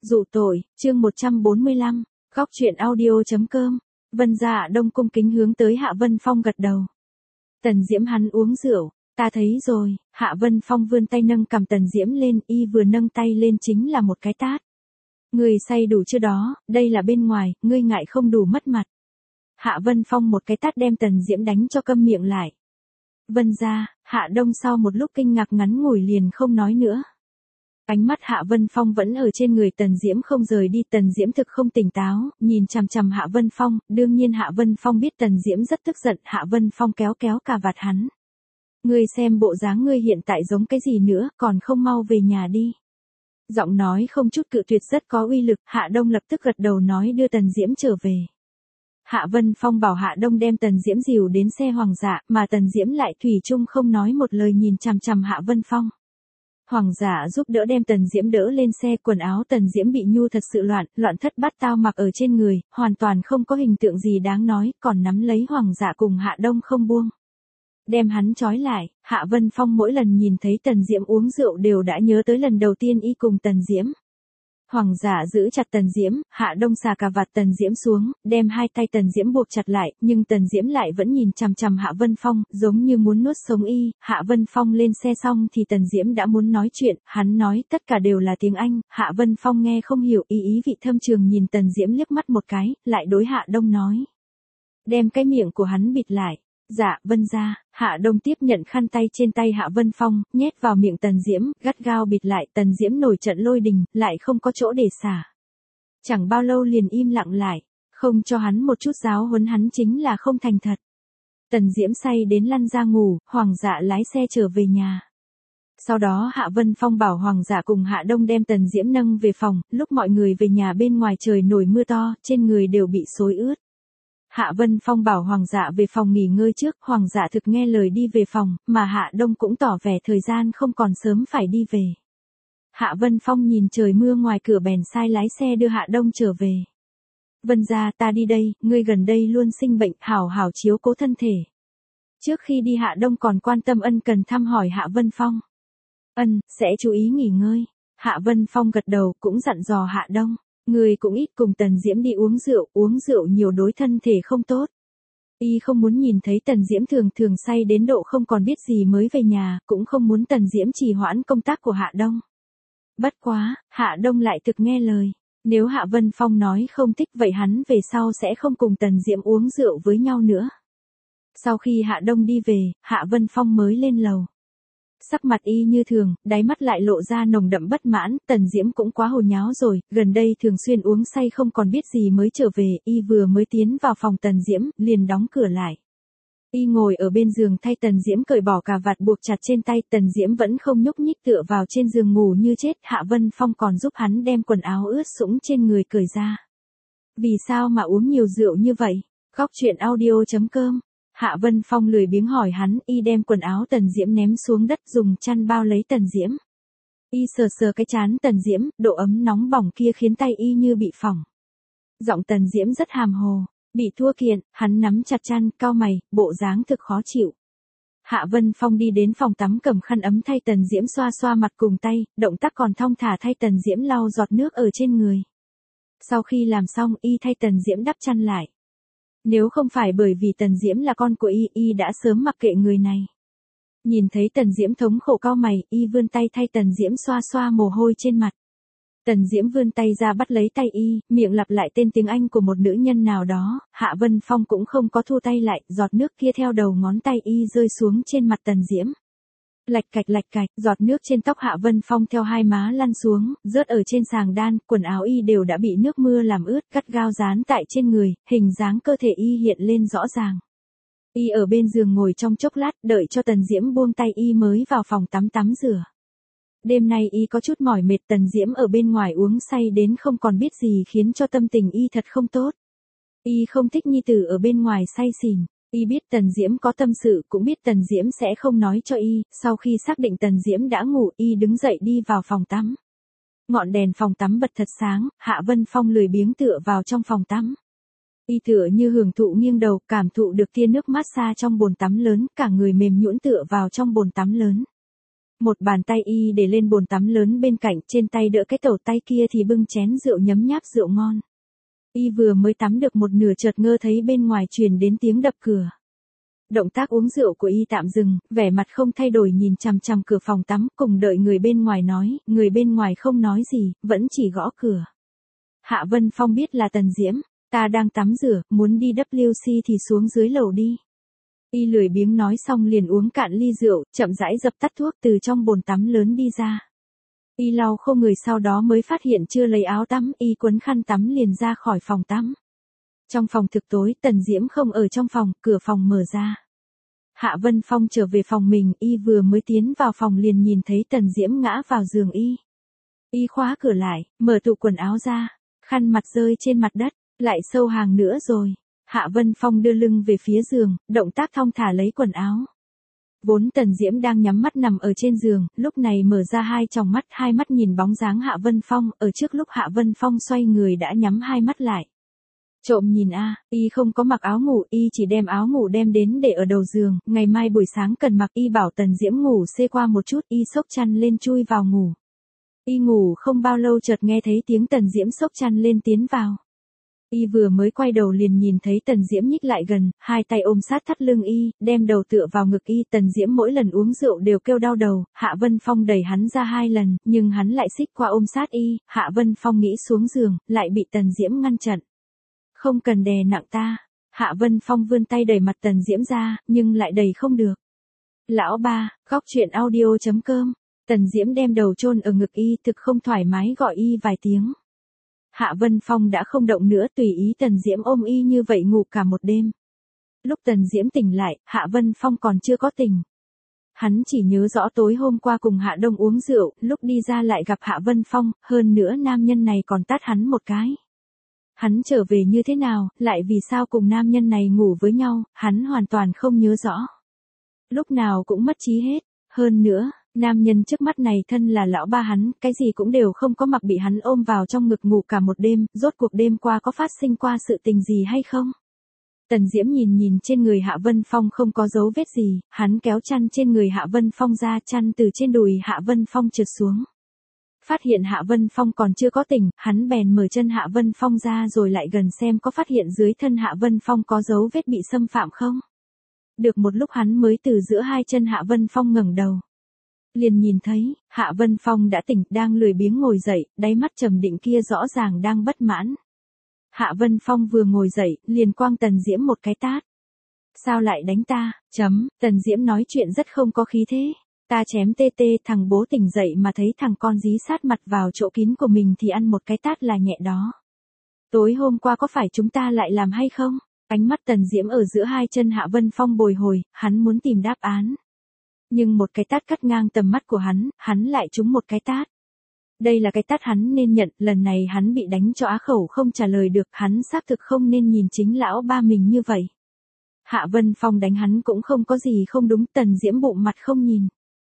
Dụ tội, chương 145, góc truyện audio.com. Vân Gia Hạ Đông cung kính hướng tới Hạ Vân Phong gật đầu. Tần Diễm hắn uống rượu, ta thấy rồi. Hạ Vân Phong vươn tay nâng cầm Tần Diễm lên, y vừa nâng tay lên chính là một cái tát. Ngươi say đủ chưa đó, đây là bên ngoài, ngươi ngại không đủ mất mặt. Hạ Vân Phong một cái tát đem Tần Diễm đánh cho câm miệng lại. Vân Gia, Hạ Đông sau một lúc kinh ngạc ngắn ngủi liền không nói nữa. Ánh mắt Hạ Vân Phong vẫn ở trên người Tần Diễm không rời đi. Tần Diễm thực không tỉnh táo, nhìn chằm chằm Hạ Vân Phong. Đương nhiên Hạ Vân Phong biết Tần Diễm rất tức giận. Hạ Vân Phong kéo cà vạt hắn. Ngươi xem bộ dáng ngươi hiện tại giống cái gì nữa, còn không mau về nhà đi. Giọng nói không chút cự tuyệt rất có uy lực. Hạ Đông lập tức gật đầu nói đưa Tần Diễm trở về. Hạ Vân Phong bảo Hạ Đông đem Tần Diễm dìu đến xe Hoàng Dạ, mà Tần Diễm lại thủy chung không nói một lời nhìn chằm chằm Hạ Vân Phong. Hoàng Dạ giúp đỡ đem Tần Diễm đỡ lên xe, quần áo Tần Diễm bị nhu thật sự loạn thất bát tao mặc ở trên người, hoàn toàn không có hình tượng gì đáng nói, còn nắm lấy Hoàng Dạ cùng Hạ Đông không buông. Đem hắn trói lại, Hạ Vân Phong mỗi lần nhìn thấy Tần Diễm uống rượu đều đã nhớ tới lần đầu tiên y cùng Tần Diễm. Hoàng Dạ giữ chặt Tần Diễm, Hạ Đông xà cà vạt Tần Diễm xuống, đem hai tay Tần Diễm buộc chặt lại, nhưng Tần Diễm lại vẫn nhìn chằm chằm Hạ Vân Phong, giống như muốn nuốt sống y. Hạ Vân Phong lên xe xong thì Tần Diễm đã muốn nói chuyện, hắn nói tất cả đều là tiếng Anh, Hạ Vân Phong nghe không hiểu, ý vị thâm trường nhìn Tần Diễm liếc mắt một cái, lại đối Hạ Đông nói. Đem cái miệng của hắn bịt lại. Dạ, Vân Gia. Hạ Đông tiếp nhận khăn tay trên tay Hạ Vân Phong, nhét vào miệng Tần Diễm, gắt gao bịt lại. Tần Diễm nổi trận lôi đình, lại không có chỗ để xả. Chẳng bao lâu liền im lặng lại, không cho hắn một chút giáo huấn hắn chính là không thành thật. Tần Diễm say đến lăn ra ngủ, Hoàng Dạ lái xe trở về nhà. Sau đó Hạ Vân Phong bảo Hoàng Dạ cùng Hạ Đông đem Tần Diễm nâng về phòng, lúc mọi người về nhà bên ngoài trời nổi mưa to, trên người đều bị xối ướt. Hạ Vân Phong bảo Hoàng Dạ về phòng nghỉ ngơi trước, Hoàng Dạ thực nghe lời đi về phòng, mà Hạ Đông cũng tỏ vẻ thời gian không còn sớm phải đi về. Hạ Vân Phong nhìn trời mưa ngoài cửa bèn sai lái xe đưa Hạ Đông trở về. Vân Gia, ta đi đây, ngươi gần đây luôn sinh bệnh, hảo hảo chiếu cố thân thể. Trước khi đi Hạ Đông còn quan tâm ân cần thăm hỏi Hạ Vân Phong. Ân, sẽ chú ý nghỉ ngơi. Hạ Vân Phong gật đầu cũng dặn dò Hạ Đông. Người cũng ít cùng Tần Diễm đi uống rượu nhiều đối thân thể không tốt. Y không muốn nhìn thấy Tần Diễm thường say đến độ không còn biết gì mới về nhà, cũng không muốn Tần Diễm trì hoãn công tác của Hạ Đông. Bất quá, Hạ Đông lại thực nghe lời. Nếu Hạ Vân Phong nói không thích vậy hắn về sau sẽ không cùng Tần Diễm uống rượu với nhau nữa. Sau khi Hạ Đông đi về, Hạ Vân Phong mới lên lầu. Sắc mặt y như thường, đáy mắt lại lộ ra nồng đậm bất mãn. Tần Diễm cũng quá hồ nháo rồi, gần đây thường xuyên uống say không còn biết gì mới trở về. Y vừa mới tiến vào phòng Tần Diễm, liền đóng cửa lại. Y ngồi ở bên giường thay Tần Diễm cởi bỏ cà vạt buộc chặt trên tay. Tần Diễm vẫn không nhúc nhích tựa vào trên giường ngủ như chết. Hạ Vân Phong còn giúp hắn đem quần áo ướt sũng trên người cởi ra. Vì sao mà uống nhiều rượu như vậy? Góc truyện audio.com. Hạ Vân Phong lười biếng hỏi hắn, y đem quần áo Tần Diễm ném xuống đất dùng chăn bao lấy Tần Diễm. Y sờ cái trán Tần Diễm, độ ấm nóng bỏng kia khiến tay y như bị phỏng. Giọng Tần Diễm rất hàm hồ, bị thua kiện, hắn nắm chặt chăn, cau mày, bộ dáng thực khó chịu. Hạ Vân Phong đi đến phòng tắm cầm khăn ấm thay Tần Diễm xoa mặt cùng tay, động tác còn thong thả thay Tần Diễm lau giọt nước ở trên người. Sau khi làm xong, y thay Tần Diễm đắp chăn lại. Nếu không phải bởi vì Tần Diễm là con của y đã sớm mặc kệ người này. Nhìn thấy Tần Diễm thống khổ cau mày, y vươn tay thay Tần Diễm xoa mồ hôi trên mặt. Tần Diễm vươn tay ra bắt lấy tay y, miệng lặp lại tên tiếng Anh của một nữ nhân nào đó. Hạ Vân Phong cũng không có thu tay lại, giọt nước kia theo đầu ngón tay y rơi xuống trên mặt Tần Diễm. Lạch cạch, giọt nước trên tóc Hạ Vân Phong theo hai má lăn xuống, rớt ở trên sàng đan, quần áo y đều đã bị nước mưa làm ướt, gắt gao dán tại trên người, hình dáng cơ thể y hiện lên rõ ràng. Y ở bên giường ngồi trong chốc lát, đợi cho Tần Diễm buông tay y mới vào phòng tắm rửa. Đêm nay y có chút mỏi mệt, Tần Diễm ở bên ngoài uống say đến không còn biết gì khiến cho tâm tình y thật không tốt. Y không thích nhi tử ở bên ngoài say xỉn. Y biết Tần Diễm có tâm sự, cũng biết Tần Diễm sẽ không nói cho y. Sau khi xác định Tần Diễm đã ngủ, y đứng dậy đi vào phòng tắm. Ngọn đèn phòng tắm bật thật sáng, Hạ Vân Phong lười biếng tựa vào trong phòng tắm. Y tựa như hưởng thụ nghiêng đầu, cảm thụ được tia nước mát xa trong bồn tắm lớn, cả người mềm nhũn tựa vào trong bồn tắm lớn. Một bàn tay y để lên bồn tắm lớn bên cạnh, trên tay đỡ cái tẩu, tay kia thì bưng chén rượu nhấm nháp rượu ngon. Y vừa mới tắm được một nửa chợt ngơ thấy bên ngoài truyền đến tiếng đập cửa. Động tác uống rượu của y tạm dừng, vẻ mặt không thay đổi nhìn chằm chằm cửa phòng tắm, cùng đợi người bên ngoài nói, người bên ngoài không nói gì, vẫn chỉ gõ cửa. Hạ Vân Phong biết là Tần Diễm, ta đang tắm rửa, muốn đi WC thì xuống dưới lầu đi. Y lười biếng nói xong liền uống cạn ly rượu, chậm rãi dập tắt thuốc từ trong bồn tắm lớn đi ra. Y lau khô người sau đó mới phát hiện chưa lấy áo tắm, y quấn khăn tắm liền ra khỏi phòng tắm. Trong phòng thực tối, Tần Diễm không ở trong phòng, cửa phòng mở ra. Hạ Vân Phong trở về phòng mình, y vừa mới tiến vào phòng liền nhìn thấy Tần Diễm ngã vào giường y. Y khóa cửa lại, mở tủ quần áo ra, khăn mặt rơi trên mặt đất, lại sâu hàng nữa rồi. Hạ Vân Phong đưa lưng về phía giường, động tác thong thả lấy quần áo. Vốn Tần Diễm đang nhắm mắt nằm ở trên giường, lúc này mở ra hai tròng mắt, hai mắt nhìn bóng dáng Hạ Vân Phong, ở trước lúc Hạ Vân Phong xoay người đã nhắm hai mắt lại. Trộm nhìn a, y không có mặc áo ngủ, y chỉ đem áo ngủ đem đến để ở đầu giường, ngày mai buổi sáng cần mặc, y bảo Tần Diễm ngủ xê qua một chút, y xốc chăn lên chui vào ngủ. Y ngủ không bao lâu chợt nghe thấy tiếng Tần Diễm xốc chăn lên tiến vào. Y vừa mới quay đầu liền nhìn thấy Tần Diễm nhích lại gần, hai tay ôm sát thắt lưng y, đem đầu tựa vào ngực y. Tần Diễm mỗi lần uống rượu đều kêu đau đầu, Hạ Vân Phong đẩy hắn ra hai lần, nhưng hắn lại xích qua ôm sát y. Hạ Vân Phong nghĩ xuống giường, lại bị Tần Diễm ngăn chặn. Không cần đè nặng ta. Hạ Vân Phong vươn tay đẩy mặt Tần Diễm ra, nhưng lại đẩy không được. Lão ba, góc chuyện audio.com. Tần Diễm đem đầu chôn ở ngực y, thực không thoải mái gọi y vài tiếng. Hạ Vân Phong đã không động nữa, tùy ý Tần Diễm ôm y như vậy ngủ cả một đêm. Lúc Tần Diễm tỉnh lại, Hạ Vân Phong còn chưa có tỉnh. Hắn chỉ nhớ rõ tối hôm qua cùng Hạ Đông uống rượu, lúc đi ra lại gặp Hạ Vân Phong, hơn nữa nam nhân này còn tát hắn một cái. Hắn trở về như thế nào, lại vì sao cùng nam nhân này ngủ với nhau, hắn hoàn toàn không nhớ rõ. Lúc nào cũng mất trí hết, hơn nữa, nam nhân trước mắt này thân là lão ba hắn, cái gì cũng đều không có, mặc bị hắn ôm vào trong ngực ngủ cả một đêm, rốt cuộc đêm qua có phát sinh qua sự tình gì hay không? Tần Diễm nhìn trên người Hạ Vân Phong không có dấu vết gì, hắn kéo chăn trên người Hạ Vân Phong ra, chăn từ trên đùi Hạ Vân Phong trượt xuống. Phát hiện Hạ Vân Phong còn chưa có tỉnh, hắn bèn mở chân Hạ Vân Phong ra rồi lại gần xem có phát hiện dưới thân Hạ Vân Phong có dấu vết bị xâm phạm không. Được một lúc hắn mới từ giữa hai chân Hạ Vân Phong ngẩng đầu. Liền nhìn thấy, Hạ Vân Phong đã tỉnh, đang lười biếng ngồi dậy, đáy mắt trầm định kia rõ ràng đang bất mãn. Hạ Vân Phong vừa ngồi dậy, liền quăng Tần Diễm một cái tát. Sao lại đánh ta, Tần Diễm nói chuyện rất không có khí thế. Ta chém tê tê, thằng bố tỉnh dậy mà thấy thằng con dí sát mặt vào chỗ kín của mình thì ăn một cái tát là nhẹ đó. Tối hôm qua có phải chúng ta lại làm hay không? Ánh mắt Tần Diễm ở giữa hai chân Hạ Vân Phong bồi hồi, hắn muốn tìm đáp án. Nhưng một cái tát cắt ngang tầm mắt của hắn lại trúng một cái tát. Đây là cái tát hắn nên nhận, lần này hắn bị đánh cho á khẩu không trả lời được, hắn xác thực không nên nhìn chính lão ba mình như vậy. Hạ Vân Phong đánh hắn cũng không có gì không đúng, Tần Diễm bụng mặt không nhìn.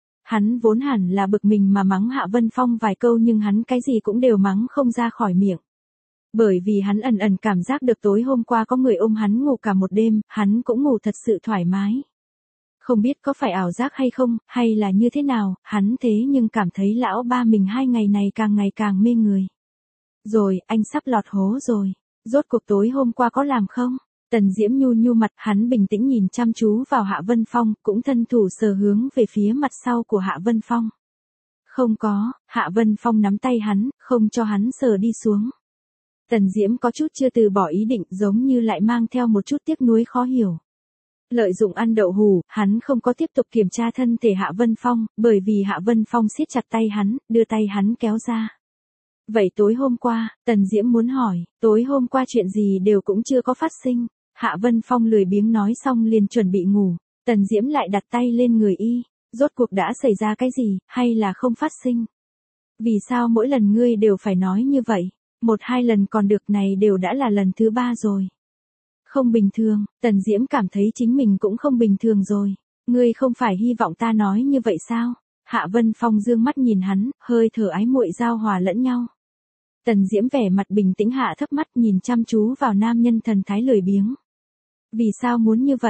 Hắn vốn hẳn là bực mình mà mắng Hạ Vân Phong vài câu nhưng hắn cái gì cũng đều mắng không ra khỏi miệng. Bởi vì hắn ẩn ẩn cảm giác được tối hôm qua có người ôm hắn ngủ cả một đêm, hắn cũng ngủ thật sự thoải mái. Không biết có phải ảo giác hay không, hay là như thế nào, hắn thế nhưng cảm thấy lão ba mình hai ngày này ngày càng mê người. Rồi, anh sắp lọt hố rồi. Rốt cuộc tối hôm qua có làm không? Tần Diễm nhu mặt, hắn bình tĩnh nhìn chăm chú vào Hạ Vân Phong, cũng thân thủ sờ hướng về phía mặt sau của Hạ Vân Phong. Không có, Hạ Vân Phong nắm tay hắn, không cho hắn sờ đi xuống. Tần Diễm có chút chưa từ bỏ ý định, giống như lại mang theo một chút tiếc nuối khó hiểu. Lợi dụng ăn đậu hù, hắn không có tiếp tục kiểm tra thân thể Hạ Vân Phong, bởi vì Hạ Vân Phong siết chặt tay hắn, đưa tay hắn kéo ra. Vậy tối hôm qua, Tần Diễm muốn hỏi, tối hôm qua chuyện gì đều cũng chưa có phát sinh. Hạ Vân Phong lười biếng nói xong liền chuẩn bị ngủ. Tần Diễm lại đặt tay lên người y. Rốt cuộc đã xảy ra cái gì, hay là không phát sinh? Vì sao mỗi lần ngươi đều phải nói như vậy? Một hai lần còn được, này đều đã là lần thứ ba rồi. Không bình thường, Tần Diễm cảm thấy chính mình cũng không bình thường rồi. Ngươi không phải hy vọng ta nói như vậy sao? Hạ Vân Phong dương mắt nhìn hắn, hơi thở ái muội giao hòa lẫn nhau. Tần Diễm vẻ mặt bình tĩnh hạ thấp mắt nhìn chăm chú vào nam nhân thần thái lười biếng. Vì sao muốn như vậy?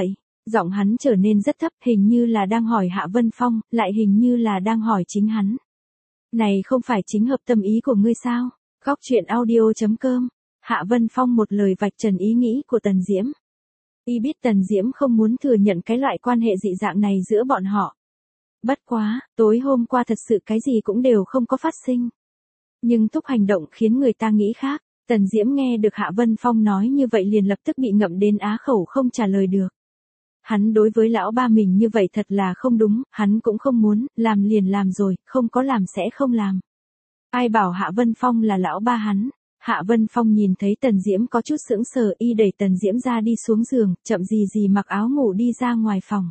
Giọng hắn trở nên rất thấp, hình như là đang hỏi Hạ Vân Phong, lại hình như là đang hỏi chính hắn. Này không phải chính hợp tâm ý của ngươi sao? Góc truyện audio.com. Hạ Vân Phong một lời vạch trần ý nghĩ của Tần Diễm. Y biết Tần Diễm không muốn thừa nhận cái loại quan hệ dị dạng này giữa bọn họ. Bất quá, tối hôm qua thật sự cái gì cũng đều không có phát sinh. Nhưng Thúc hành động khiến người ta nghĩ khác. Tần Diễm nghe được Hạ Vân Phong nói như vậy liền lập tức bị ngậm đến á khẩu không trả lời được. Hắn đối với lão ba mình như vậy thật là không đúng, hắn cũng không muốn, làm liền làm rồi, không có làm sẽ không làm. Ai bảo Hạ Vân Phong là lão ba hắn? Hạ Vân Phong nhìn thấy Tần Diễm có chút sững sờ, y đẩy Tần Diễm ra đi xuống giường, chậm gì mặc áo ngủ đi ra ngoài phòng.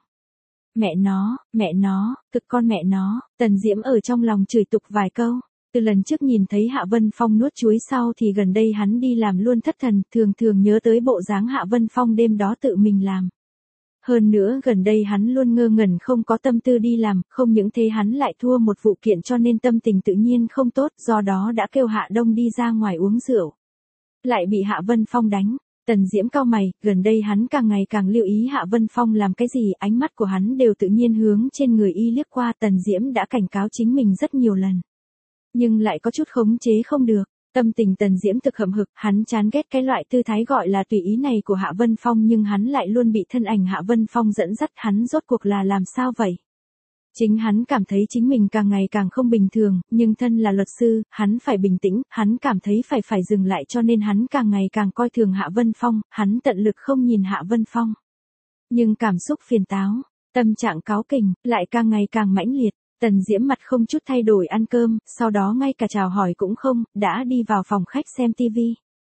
Mẹ nó, thực con mẹ nó, Tần Diễm ở trong lòng chửi tục vài câu. Từ lần trước nhìn thấy Hạ Vân Phong nuốt chuối sau thì gần đây hắn đi làm luôn thất thần, thường nhớ tới bộ dáng Hạ Vân Phong đêm đó tự mình làm. Hơn nữa gần đây hắn luôn ngơ ngẩn không có tâm tư đi làm, không những thế hắn lại thua một vụ kiện cho nên tâm tình tự nhiên không tốt, do đó đã kêu Hạ Đông đi ra ngoài uống rượu. Lại bị Hạ Vân Phong đánh. Tần Diễm cau mày, gần đây hắn càng ngày càng lưu ý Hạ Vân Phong làm cái gì, ánh mắt của hắn đều tự nhiên hướng trên người y liếc qua. Tần Diễm đã cảnh cáo chính mình rất nhiều lần, nhưng lại có chút khống chế không được. Tâm tình Tần Diễm thực hậm hực, hắn chán ghét cái loại tư thái gọi là tùy ý này của Hạ Vân Phong, nhưng hắn lại luôn bị thân ảnh Hạ Vân Phong dẫn dắt, hắn rốt cuộc là làm sao vậy? Chính hắn cảm thấy chính mình càng ngày càng không bình thường, nhưng thân là luật sư, hắn phải bình tĩnh, hắn cảm thấy phải dừng lại cho nên hắn càng ngày càng coi thường Hạ Vân Phong, hắn tận lực không nhìn Hạ Vân Phong. Nhưng cảm xúc phiền táo, tâm trạng cáu kỉnh, lại càng ngày càng mãnh liệt. Tần Diễm mặt không chút thay đổi ăn cơm, sau đó ngay cả chào hỏi cũng không, đã đi vào phòng khách xem tivi.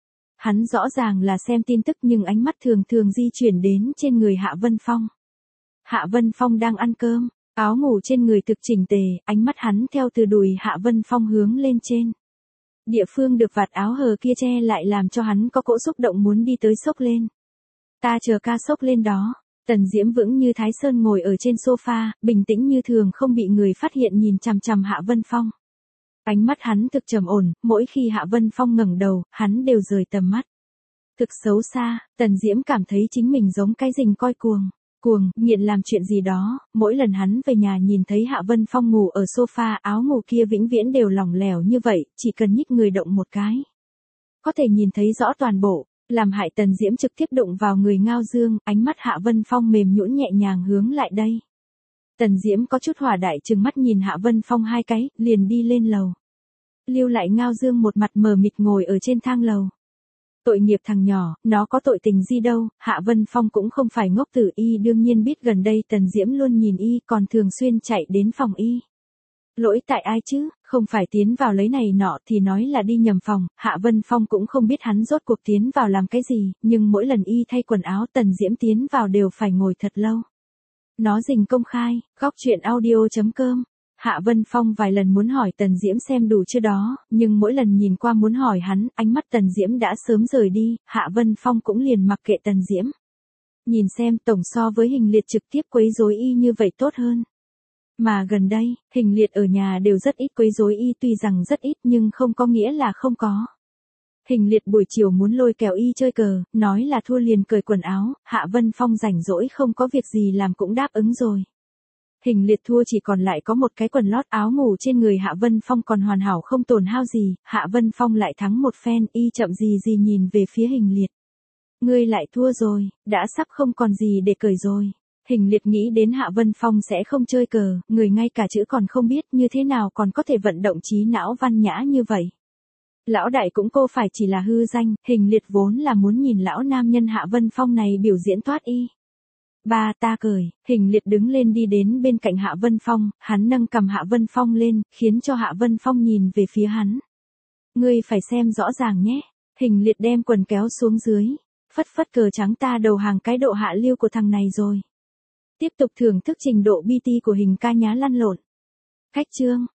Hắn rõ ràng là xem tin tức nhưng ánh mắt thường di chuyển đến trên người Hạ Vân Phong. Hạ Vân Phong đang ăn cơm, áo ngủ trên người thực chỉnh tề, ánh mắt hắn theo từ đùi Hạ Vân Phong hướng lên trên. Địa phương được vạt áo hờ kia che lại làm cho hắn có cỗ xúc động muốn đi tới xốc lên. Ta chờ ca xốc lên đó. Tần Diễm vững như Thái Sơn ngồi ở trên sofa, bình tĩnh như thường không bị người phát hiện nhìn chằm chằm Hạ Vân Phong. Ánh mắt hắn thực trầm ổn, mỗi khi Hạ Vân Phong ngẩng đầu, hắn đều rời tầm mắt. Thực xấu xa, Tần Diễm cảm thấy chính mình giống cái rình coi cuồng, nghiện làm chuyện gì đó, mỗi lần hắn về nhà nhìn thấy Hạ Vân Phong ngủ ở sofa, áo ngủ kia vĩnh viễn đều lỏng lẻo như vậy, chỉ cần nhích người động một cái. Có thể nhìn thấy rõ toàn bộ. Làm hại Tần Diễm trực tiếp đụng vào người Ngao Dương, ánh mắt Hạ Vân Phong mềm nhũn nhẹ nhàng hướng lại đây. Tần Diễm có chút hỏa đại trừng mắt nhìn Hạ Vân Phong hai cái, liền đi lên lầu. Lưu lại Ngao Dương một mặt mờ mịt ngồi ở trên thang lầu. Tội nghiệp thằng nhỏ, nó có tội tình gì đâu, Hạ Vân Phong cũng không phải ngốc tử, y đương nhiên biết gần đây Tần Diễm luôn nhìn y, còn thường xuyên chạy đến phòng y. Lỗi tại ai chứ, không phải tiến vào lấy này nọ thì nói là đi nhầm phòng, Hạ Vân Phong cũng không biết hắn rốt cuộc tiến vào làm cái gì, nhưng mỗi lần y thay quần áo Tần Diễm tiến vào đều phải ngồi thật lâu. Nó rình công khai, góc truyện audio.com. Hạ Vân Phong vài lần muốn hỏi Tần Diễm xem đủ chưa đó, nhưng mỗi lần nhìn qua muốn hỏi hắn, ánh mắt Tần Diễm đã sớm rời đi, Hạ Vân Phong cũng liền mặc kệ Tần Diễm. Nhìn xem tổng so với Hình Liệt trực tiếp quấy rối y như vậy tốt hơn. Mà gần đây, Hình Liệt ở nhà đều rất ít quấy rối y, tuy rằng rất ít nhưng không có nghĩa là không có. Hình Liệt buổi chiều muốn lôi kéo y chơi cờ, nói là thua liền cởi quần áo, Hạ Vân Phong rảnh rỗi không có việc gì làm cũng đáp ứng rồi. Hình Liệt thua chỉ còn lại có một cái quần lót, áo ngủ trên người Hạ Vân Phong còn hoàn hảo không tổn hao gì, Hạ Vân Phong lại thắng một phen, y chậm gì nhìn về phía Hình Liệt. Ngươi lại thua rồi, đã sắp không còn gì để cởi rồi. Hình Liệt nghĩ đến Hạ Vân Phong sẽ không chơi cờ, người ngay cả chữ còn không biết, như thế nào còn có thể vận động trí não văn nhã như vậy. Lão đại cũng cô phải chỉ là hư danh, Hình Liệt vốn là muốn nhìn lão nam nhân Hạ Vân Phong này biểu diễn thoát y. Ba ta cởi, Hình Liệt đứng lên đi đến bên cạnh Hạ Vân Phong, hắn nâng cầm Hạ Vân Phong lên, khiến cho Hạ Vân Phong nhìn về phía hắn. Ngươi phải xem rõ ràng nhé. Hình Liệt đem quần kéo xuống dưới, phất cờ trắng, ta đầu hàng cái độ hạ lưu của thằng này rồi. Tiếp tục thưởng thức trình độ BT của Hình ca nhá lăn lộn. Khách chương,